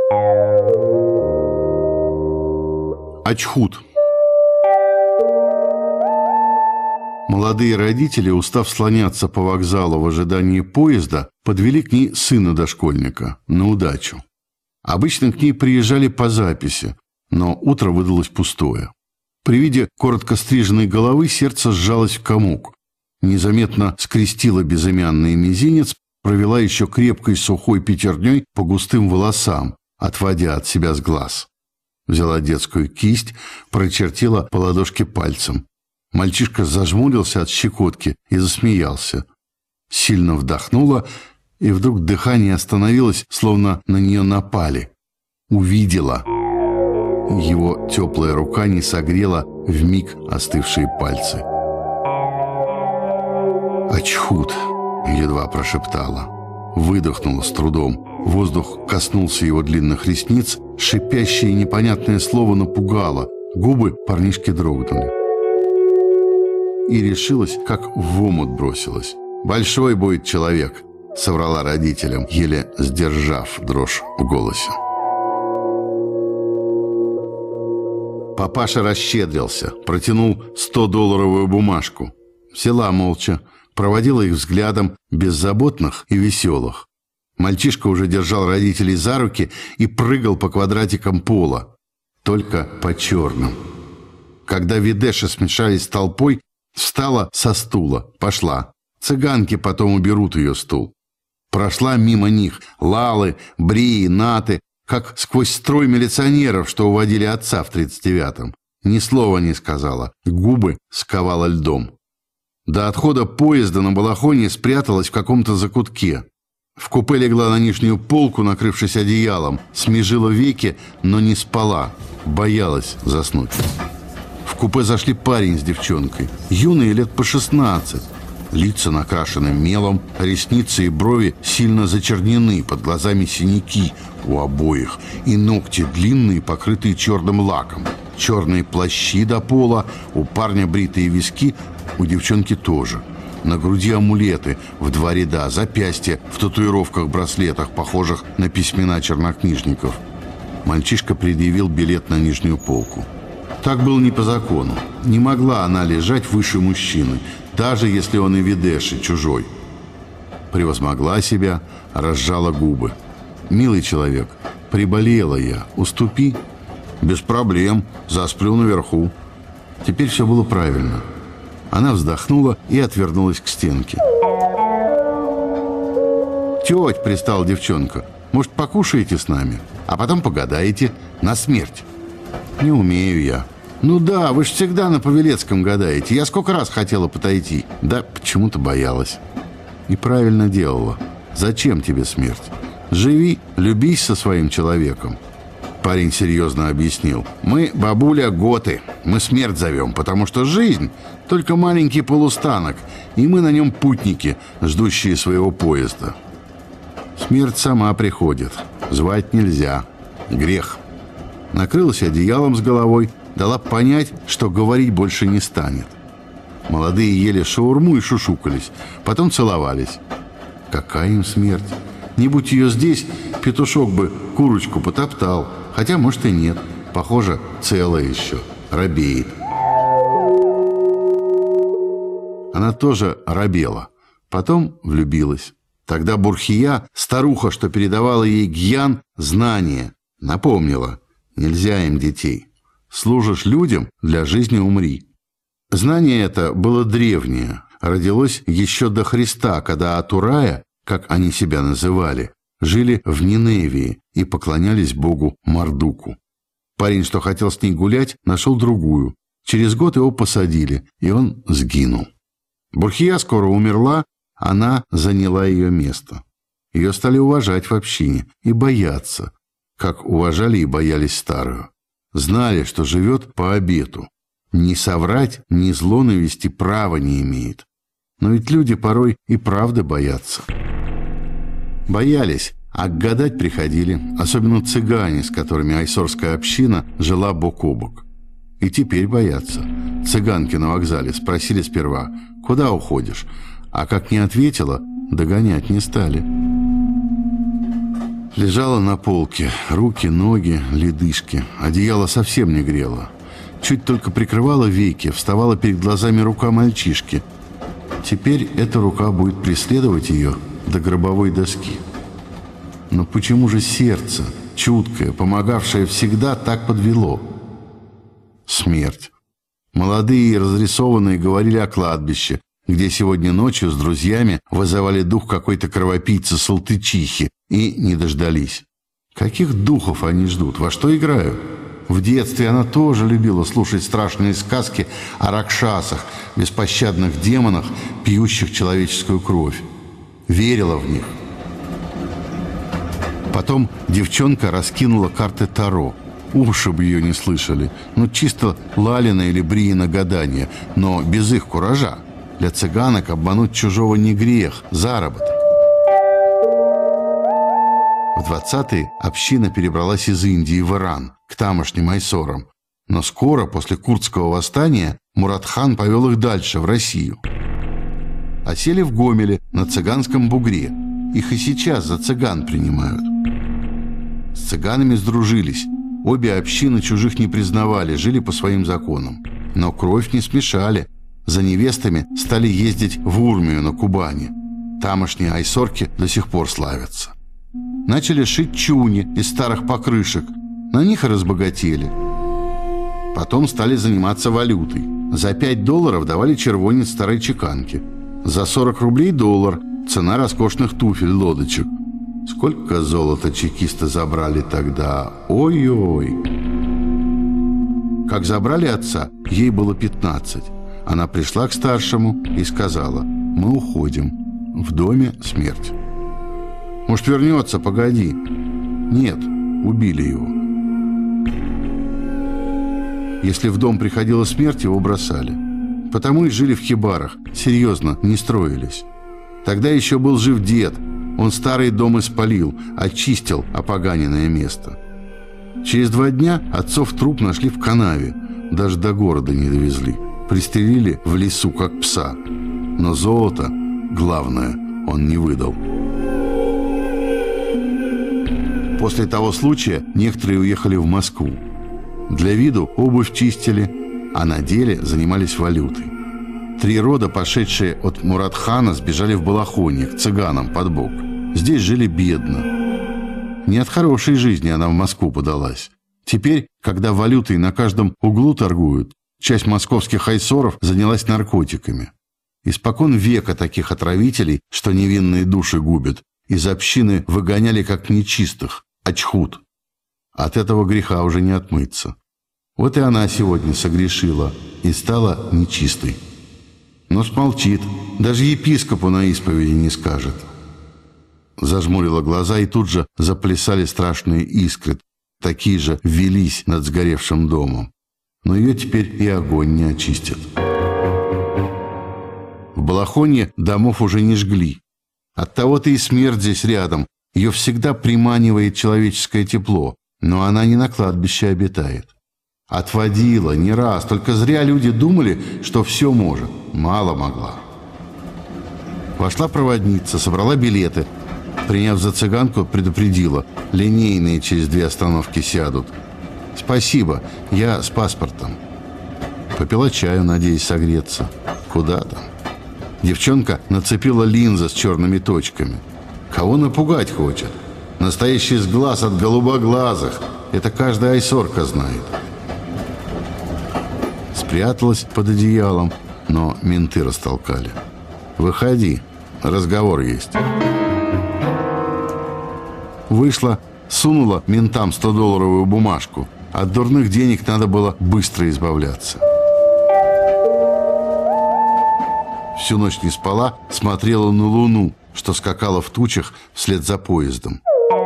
Очхуд. Молодые родители, устав слоняться по вокзалу в ожидании поезда, подвели к ней сына дошкольника на удачу. Обычно к ней приезжали по записи, но утро выдалось пустое. При виде коротко стриженной головы сердце сжалось в комок. Незаметно скрестила безымянный мизинец, провела еще крепкой сухой пятерней по густым волосам, отводя от себя с глаз. Взяла детскую кисть, прочертила по ладошке пальцем. Мальчишка зажмурился от щекотки и засмеялся. Сильно вдохнула, и вдруг дыхание остановилось, словно на нее напали. Увидела. Его теплая рука не согрела вмиг остывшие пальцы. «Очхуд!» — едва прошептала. Выдохнула с трудом. Воздух коснулся его длинных ресниц. Шипящее и непонятное слово напугало. Губы парнишки дрогнули. И решилась, как в омут бросилась. «Большой будет человек», — соврала родителям, еле сдержав дрожь в голосе. Папаша расщедрился, протянул 100-долларовую бумажку. Взяла молча, проводила их взглядом, беззаботных и веселых. Мальчишка уже держал родителей за руки и прыгал по квадратикам пола, только по черным. Когда видеши смешались с толпой, встала со стула, пошла. Цыганки потом уберут ее стул. Прошла мимо них Лалы, Брии, Наты, как сквозь строй милиционеров, что уводили отца в 39-м. Ни слова не сказала, губы сковала льдом. До отхода поезда на балахоне спряталась в каком-то закутке. В купе легла на нижнюю полку, накрывшись одеялом, смежила веки, но не спала, боялась заснуть. В купе зашли парень с девчонкой, юные лет по 16. Лица накрашены мелом, ресницы и брови сильно зачернены, под глазами синяки у обоих, и ногти длинные, покрытые черным лаком. Черные плащи до пола, у парня бритые виски, у девчонки тоже. На груди амулеты в 2 ряда, запястья в татуировках-браслетах, похожих на письмена чернокнижников. Мальчишка предъявил билет на нижнюю полку. Так было не по закону. Не могла она лежать выше мужчины, даже если он и видеши, чужой. Превозмогла себя, разжала губы. «Милый человек, приболела я, уступи». «Без проблем, засплю наверху». Теперь все было правильно. Она вздохнула и отвернулась к стенке. «Теть», — пристала девчонка, — «может, покушаете с нами, а потом погадаете на смерть?» «Не умею я». «Ну да, вы ж всегда на Павелецком гадаете. Я сколько раз хотела подойти, да почему-то боялась». И правильно делала. Зачем тебе смерть? Живи, любись со своим человеком. Парень серьезно объяснил. «Мы, бабуля, готы. Мы смерть зовем, потому что жизнь — только маленький полустанок, и мы на нем путники, ждущие своего поезда. Смерть сама приходит. Звать нельзя. Грех». Накрылась одеялом с головой, дала понять, что говорить больше не станет. Молодые ели шаурму и шушукались, потом целовались. Какая им смерть? Не будь ее здесь, петушок бы курочку потоптал. Хотя, может, и нет. Похоже, целая еще. Робеет. Она тоже робела. Потом влюбилась. Тогда Бурхия, старуха, что передавала ей гьян, знание, напомнила. Нельзя им детей. Служишь людям, для жизни умри. Знание это было древнее. Родилось еще до Христа, когда Атурая, как они себя называли, жили в Ниневии и поклонялись богу Мардуку. Парень, что хотел с ней гулять, нашел другую. Через год его посадили, и он сгинул. Бурхия скоро умерла, она заняла ее место. Ее стали уважать в общине и бояться, как уважали и боялись старую. Знали, что живет по обету. Ни соврать, ни зло навести права не имеет. Но ведь люди порой и правды боятся. Боялись, а гадать приходили, особенно цыгане, с которыми айсорская община жила бок о бок. И теперь боятся. Цыганки на вокзале спросили сперва: «Куда уходишь?» А как не ответила, догонять не стали. Лежала на полке. Руки, ноги, ледышки. Одеяло совсем не грело. Чуть только прикрывала веки, вставала перед глазами рука мальчишки. Теперь эта рука будет преследовать ее до гробовой доски. Но почему же сердце, чуткое, помогавшее всегда, так подвело? Смерть. Молодые и разрисованные говорили о кладбище, где сегодня ночью с друзьями вызывали дух какой-то кровопийцы-салтычихи и не дождались. Каких духов они ждут? Во что играют? В детстве она тоже любила слушать страшные сказки о ракшасах, беспощадных демонах, пьющих человеческую кровь. Верила в них. Потом девчонка раскинула карты Таро. Уши бы ее не слышали. Ну, чисто Лалина или Бриина гадание, но без их куража. Для цыганок обмануть чужого не грех, заработок. В 20-е община перебралась из Индии в Иран, к тамошним айсорам. Но скоро, после Курдского восстания, Мурат-хан повел их дальше, в Россию. Осели в Гомеле, на цыганском бугре. Их и сейчас за цыган принимают. С цыганами сдружились. Обе общины чужих не признавали, жили по своим законам. Но кровь не смешали. За невестами стали ездить в Урмию на Кубани. Тамошние айсорки до сих пор славятся. Начали шить чуни из старых покрышек. На них и разбогатели. Потом стали заниматься валютой. За $5 давали червонец старой чеканки. За 40 рублей доллар. Цена роскошных туфель-лодочек. Сколько золота чекисты забрали тогда? Ой-ой! Как забрали отца, ей было 15. Она пришла к старшему и сказала: «Мы уходим. В доме смерть». «Может, вернется, погоди». Нет, убили его. Если в дом приходила смерть, его бросали. Потому и жили в хибарах. Серьезно, не строились. Тогда еще был жив дед. Он старый дом испалил, очистил опоганенное место. Через 2 дня отцов труп нашли в канаве. Даже до города не довезли. Пристрелили в лесу, как пса. Но золото, главное, он не выдал. После того случая некоторые уехали в Москву. Для виду обувь чистили, а на деле занимались валютой. 3 рода, пошедшие от Мурат-хана, сбежали в Балахонье, к цыганам под бок. Здесь жили бедно. Не от хорошей жизни она в Москву подалась. Теперь, когда валютой на каждом углу торгуют, часть московских айсоров занялась наркотиками. Испокон века таких отравителей, что невинные души губят, из общины выгоняли как нечистых, очхут. От этого греха уже не отмыться. Вот и она сегодня согрешила и стала нечистой. Но смолчит, даже епископу на исповеди не скажет. Зажмурила глаза, и тут же заплясали страшные искры, такие же велись над сгоревшим домом. Но ее теперь и огонь не очистит. В Балахонье домов уже не жгли. Оттого-то и смерть здесь рядом. Ее всегда приманивает человеческое тепло, но она не на кладбище обитает. Отводила не раз, только зря люди думали, что все может. Мало могла. Вошла проводница, собрала билеты. Приняв за цыганку, предупредила: линейные через 2 остановки сядут. «Спасибо, я с паспортом». Попила чаю, надеясь согреться. Куда там? Девчонка нацепила линзы с черными точками. Кого напугать хочет? Настоящий сглаз от голубоглазых. Это каждая айсорка знает. Спряталась под одеялом, но менты растолкали. «Выходи, разговор есть». Вышла, сунула ментам 100-долларовую бумажку. От дурных денег надо было быстро избавляться. Всю ночь не спала, смотрела на луну, что скакала в тучах вслед за поездом.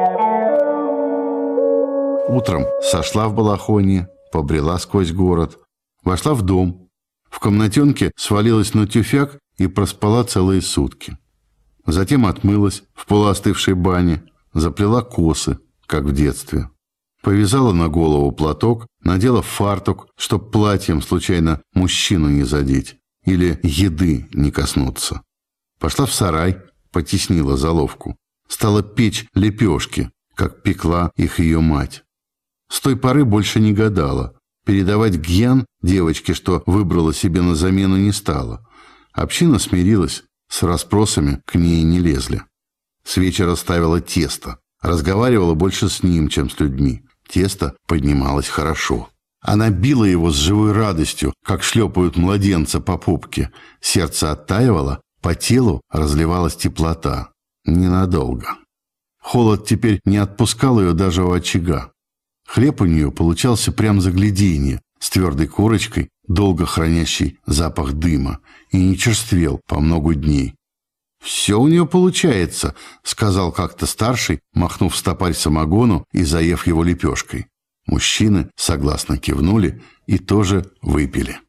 Утром сошла в Балахонье, побрела сквозь город, вошла в дом. В комнатенке свалилась на тюфяк и проспала целые сутки. Затем отмылась в полуостывшей бане, заплела косы, как в детстве. Повязала на голову платок, надела фартук, чтоб платьем случайно мужчину не задеть или еды не коснуться. Пошла в сарай, потеснила золовку. Стала печь лепешки, как пекла их ее мать. С той поры больше не гадала. Передавать гьян девочке, что выбрала себе на замену, не стала. Община смирилась, с расспросами к ней не лезли. С вечера ставила тесто. Разговаривала больше с ним, чем с людьми. Тесто поднималось хорошо. Она била его с живой радостью, как шлепают младенца по пупке. Сердце оттаивало, по телу разливалась теплота. Ненадолго. Холод теперь не отпускал ее даже у очага. Хлеб у нее получался прям загляденье, с твердой корочкой, долго хранящий запах дыма, и не черствел по много дней. «Все у нее получается», — сказал как-то старший, махнув стопарь самогону и заев его лепешкой. Мужчины согласно кивнули и тоже выпили.